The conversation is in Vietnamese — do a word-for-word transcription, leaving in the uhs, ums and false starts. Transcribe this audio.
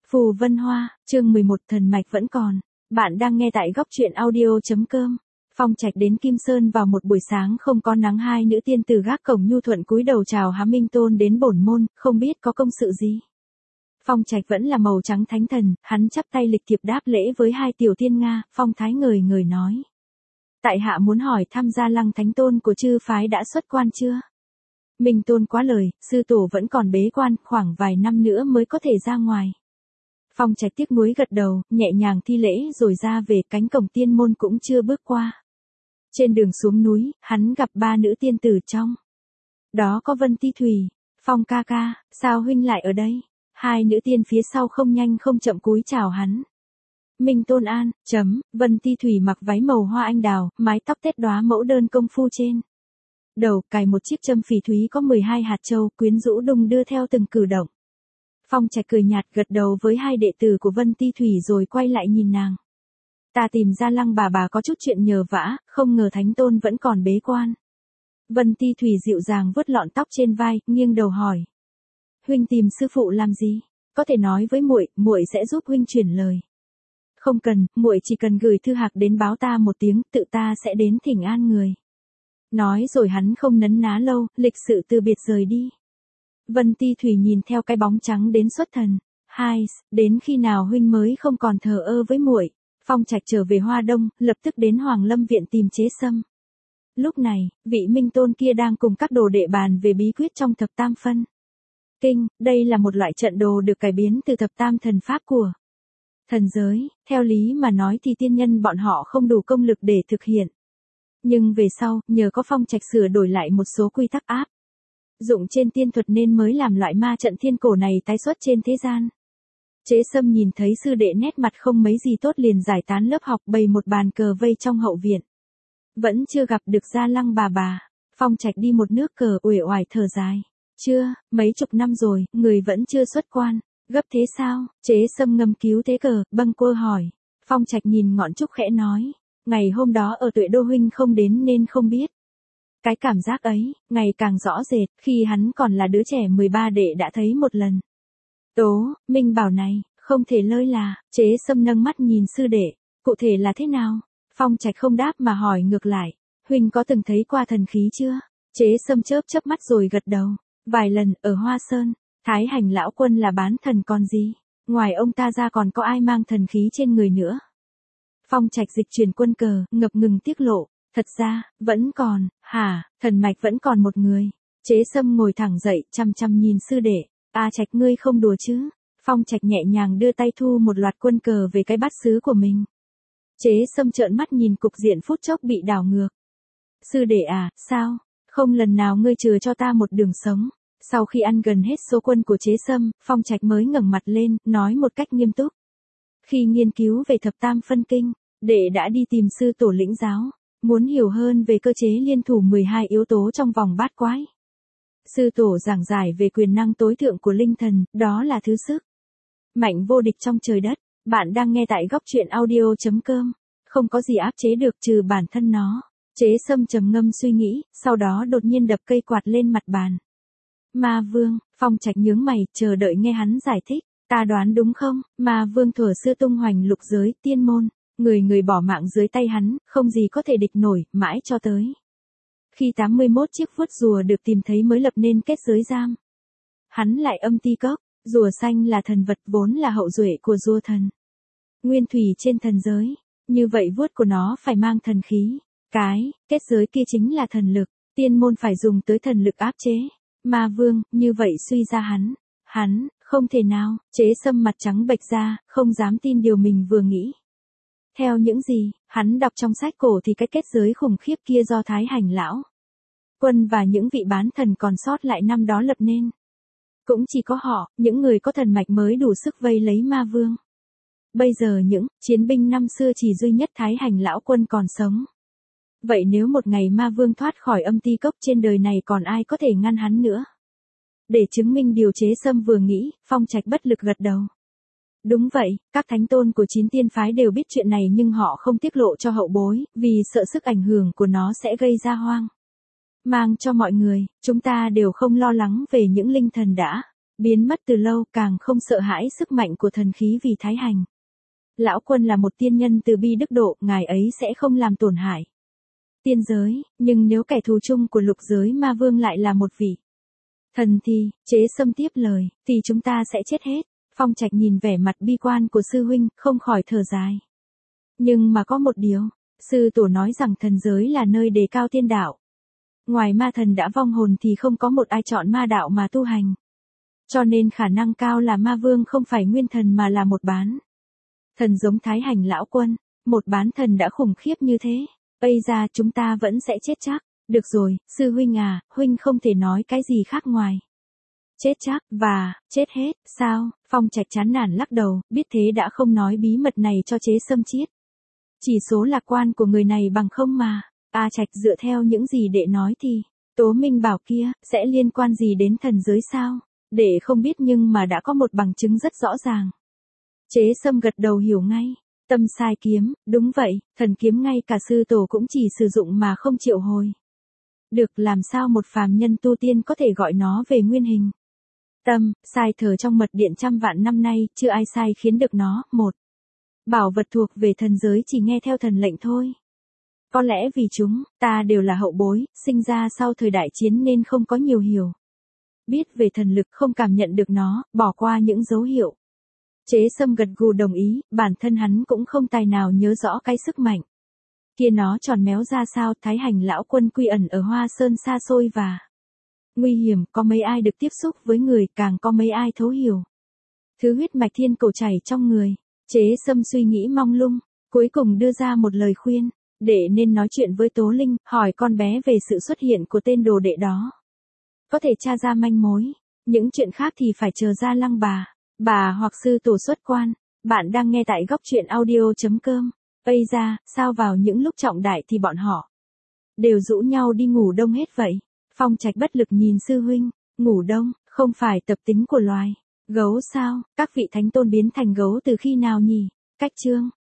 Phù Vân Hoa, chương mười một thần mạch vẫn còn. Bạn đang nghe tại góc truyện audio.com. Phong Trạch đến Kim Sơn vào một buổi sáng không có nắng, hai nữ tiên từ gác cổng nhu thuận cúi đầu chào Há Minh Tôn đến bổn môn, không biết có công sự gì. Phong Trạch vẫn là màu trắng thánh thần, hắn chắp tay lịch thiệp đáp lễ với hai tiểu tiên Nga, phong thái ngời ngời nói. Tại hạ muốn hỏi thăm Gia Lăng Thánh Tôn của chư phái đã xuất quan chưa? Minh Tôn quá lời, sư tổ vẫn còn bế quan, khoảng vài năm nữa mới có thể ra ngoài. Phong Trạch tiếc nuối gật đầu, nhẹ nhàng thi lễ rồi ra về, cánh cổng tiên môn cũng chưa bước qua. Trên đường xuống núi, hắn gặp ba nữ tiên tử trong. Đó có Vân Ti Thủy. Phong ca ca, sao huynh lại ở đây? Hai nữ tiên phía sau không nhanh không chậm cúi chào hắn. Minh Tôn an, chấm, Vân Ti Thủy mặc váy màu hoa anh đào, mái tóc tết đóa mẫu đơn công phu trên đầu, cài một chiếc châm phỉ thúy có mười hai hạt châu, quyến rũ đung đưa theo từng cử động. Phong Trạch cười nhạt gật đầu với hai đệ tử của Vân Ti Thủy rồi quay lại nhìn nàng. Ta tìm Gia Lăng bà bà có chút chuyện nhờ vả, không ngờ Thánh Tôn vẫn còn bế quan. Vân Ti Thủy dịu dàng vuốt lọn tóc trên vai, nghiêng đầu hỏi. Huynh tìm sư phụ làm gì? Có thể nói với muội, muội sẽ giúp huynh chuyển lời. Không cần, muội chỉ cần gửi thư hạc đến báo ta một tiếng, tự ta sẽ đến thỉnh an người. Nói rồi hắn không nấn ná lâu, lịch sự từ biệt rời đi. Vân Ti Thủy nhìn theo cái bóng trắng đến xuất thần. Hai, đến khi nào huynh mới không còn thờ ơ với muội? Phong Trạch trở về Hoa Đông, lập tức đến Hoàng Lâm viện tìm Chế Sâm. Lúc này, vị Minh Tôn kia đang cùng các đồ đệ bàn về bí quyết trong thập tam phân kinh. Đây là một loại trận đồ được cải biến từ thập tam thần pháp của thần giới. Theo lý mà nói thì tiên nhân bọn họ không đủ công lực để thực hiện. Nhưng về sau, nhờ có Phong Trạch sửa đổi lại một số quy tắc áp dụng trên tiên thuật nên mới làm loại ma trận thiên cổ này tái xuất trên thế gian. Chế Sâm nhìn thấy sư đệ nét mặt không mấy gì tốt liền giải tán lớp học, bày một bàn cờ vây trong hậu viện. Vẫn chưa gặp được Gia Lăng bà bà. Phong Trạch đi một nước cờ uể oải thở dài. Chưa, mấy chục năm rồi, người vẫn chưa xuất quan. Gấp thế sao? Chế Sâm ngâm cứu thế cờ, bâng quơ hỏi. Phong Trạch nhìn ngọn trúc khẽ nói. Ngày hôm đó ở Tuệ Đô huynh không đến nên không biết. Cái cảm giác ấy, ngày càng rõ rệt, khi hắn còn là đứa trẻ mười ba đệ đã thấy một lần. Tố, Minh bảo này, không thể lơi là. Chế Sâm nâng mắt nhìn sư đệ, cụ thể là thế nào? Phong Trạch không đáp mà hỏi ngược lại, huynh có từng thấy qua thần khí chưa? Chế Sâm chớp chớp mắt rồi gật đầu, vài lần, ở Hoa Sơn, Thái Hành lão quân là bán thần còn gì, ngoài ông ta ra còn có ai mang thần khí trên người nữa? Phong Trạch dịch chuyển quân cờ, ngập ngừng tiết lộ, thật ra, vẫn còn, hả, thần mạch vẫn còn một người. Chế Sâm ngồi thẳng dậy, chăm chăm nhìn sư đệ, a Trạch ngươi không đùa chứ? Phong Trạch nhẹ nhàng đưa tay thu một loạt quân cờ về cái bát sứ của mình. Chế Sâm trợn mắt nhìn cục diện phút chốc bị đảo ngược. Sư đệ à, sao? Không lần nào ngươi chừa cho ta một đường sống. Sau khi ăn gần hết số quân của Chế Sâm, Phong Trạch mới ngẩng mặt lên, nói một cách nghiêm túc. Khi nghiên cứu về thập tam phân kinh, đệ đã đi tìm sư tổ lĩnh giáo, muốn hiểu hơn về cơ chế liên thủ mười hai yếu tố trong vòng bát quái. Sư tổ giảng giải về quyền năng tối thượng của linh thần, đó là thứ sức mạnh vô địch trong trời đất. Bạn đang nghe tại góc truyện audio.com. Không có gì áp chế được trừ bản thân nó. Chế Sâm trầm ngâm suy nghĩ, sau đó đột nhiên đập cây quạt lên mặt bàn. Ma Vương, Phong Trạch nhướng mày, chờ đợi nghe hắn giải thích. Ta đoán đúng không? Ma Vương thuở xưa tung hoành lục giới, tiên môn, người người bỏ mạng dưới tay hắn, không gì có thể địch nổi, mãi cho tới khi tám mươi mốt chiếc vuốt rùa được tìm thấy mới lập nên kết giới giam. Hắn lại âm ti cốc, rùa xanh là thần vật vốn là hậu duệ của rùa thần. Nguyên thủy trên thần giới, như vậy vuốt của nó phải mang thần khí. Cái, kết giới kia chính là thần lực, tiên môn phải dùng tới thần lực áp chế. Ma Vương, như vậy suy ra hắn, hắn, không thể nào. Chế Sâm mặt trắng bệch ra, không dám tin điều mình vừa nghĩ. Theo những gì, hắn đọc trong sách cổ thì cái kết giới khủng khiếp kia do Thái Hành lão quân và những vị bán thần còn sót lại năm đó lập nên. Cũng chỉ có họ, những người có thần mạch mới đủ sức vây lấy Ma Vương. Bây giờ những chiến binh năm xưa chỉ duy nhất Thái Hành lão quân còn sống. Vậy nếu một ngày Ma Vương thoát khỏi âm ti cốc trên đời này còn ai có thể ngăn hắn nữa? Để chứng minh điều Chế Sâm vừa nghĩ, Phong Trạch bất lực gật đầu. Đúng vậy, các thánh tôn của chín tiên phái đều biết chuyện này nhưng họ không tiết lộ cho hậu bối, vì sợ sức ảnh hưởng của nó sẽ gây ra hoang mang cho mọi người. Chúng ta đều không lo lắng về những linh thần đã biến mất từ lâu, càng không sợ hãi sức mạnh của thần khí vì thái hành. Lão quân là một tiên nhân từ bi đức độ, ngài ấy sẽ không làm tổn hại tiên giới, nhưng nếu kẻ thù chung của lục giới ma vương lại là một vị thần thì, Chế Sâm tiếp lời, thì chúng ta sẽ chết hết. Phong Trạch nhìn vẻ mặt bi quan của sư huynh, không khỏi thở dài. Nhưng mà có một điều, sư tổ nói rằng thần giới là nơi đề cao tiên đạo. Ngoài ma thần đã vong hồn thì không có một ai chọn ma đạo mà tu hành. Cho nên khả năng cao là ma vương không phải nguyên thần mà là một bán thần giống thái hành lão quân. Một bán thần đã khủng khiếp như thế, bây giờ chúng ta vẫn sẽ chết chắc. Được rồi, sư huynh à, huynh không thể nói cái gì khác ngoài chết chắc, và, chết hết, sao? Phong Trạch chán nản lắc đầu, biết thế đã không nói bí mật này cho Chế Sâm chiết. Chỉ số lạc quan của người này bằng không mà. A Trạch dựa theo những gì đệ nói thì, Tố Minh bảo kia, sẽ liên quan gì đến thần giới sao? Đệ không biết nhưng mà đã có một bằng chứng rất rõ ràng. Chế Sâm gật đầu hiểu ngay. Tâm sai kiếm, đúng vậy, thần kiếm ngay cả sư tổ cũng chỉ sử dụng mà không triệu hồi. Được, làm sao một phàm nhân tu tiên có thể gọi nó về nguyên hình? Tâm, sai thờ trong mật điện trăm vạn năm nay, chưa ai sai khiến được nó. Một bảo vật thuộc về thần giới chỉ nghe theo thần lệnh thôi. Có lẽ vì chúng, ta đều là hậu bối, sinh ra sau thời đại chiến nên không có nhiều hiểu biết về thần lực, không cảm nhận được nó, bỏ qua những dấu hiệu. Chế Sâm gật gù đồng ý, bản thân hắn cũng không tài nào nhớ rõ cái sức mạnh kia nó tròn méo ra sao. Thái hành lão quân quy ẩn ở Hoa Sơn xa xôi và nguy hiểm, có mấy ai được tiếp xúc với người, càng có mấy ai thấu hiểu thứ huyết mạch thiên cổ chảy trong người. Chế Sâm suy nghĩ mong lung, cuối cùng đưa ra một lời khuyên, đệ nên nói chuyện với Tố Linh, hỏi con bé về sự xuất hiện của tên đồ đệ đó. Có thể tra ra manh mối, những chuyện khác thì phải chờ ra Lăng bà, bà hoặc sư tổ xuất quan. Bạn đang nghe tại góc truyện audio chấm com. Bây ra, sao vào những lúc trọng đại thì bọn họ đều rủ nhau đi ngủ đông hết vậy? Phong Trạch bất lực nhìn sư huynh, ngủ đông, không phải tập tính của loài gấu sao? Các vị thánh tôn biến thành gấu từ khi nào nhỉ? Cách chương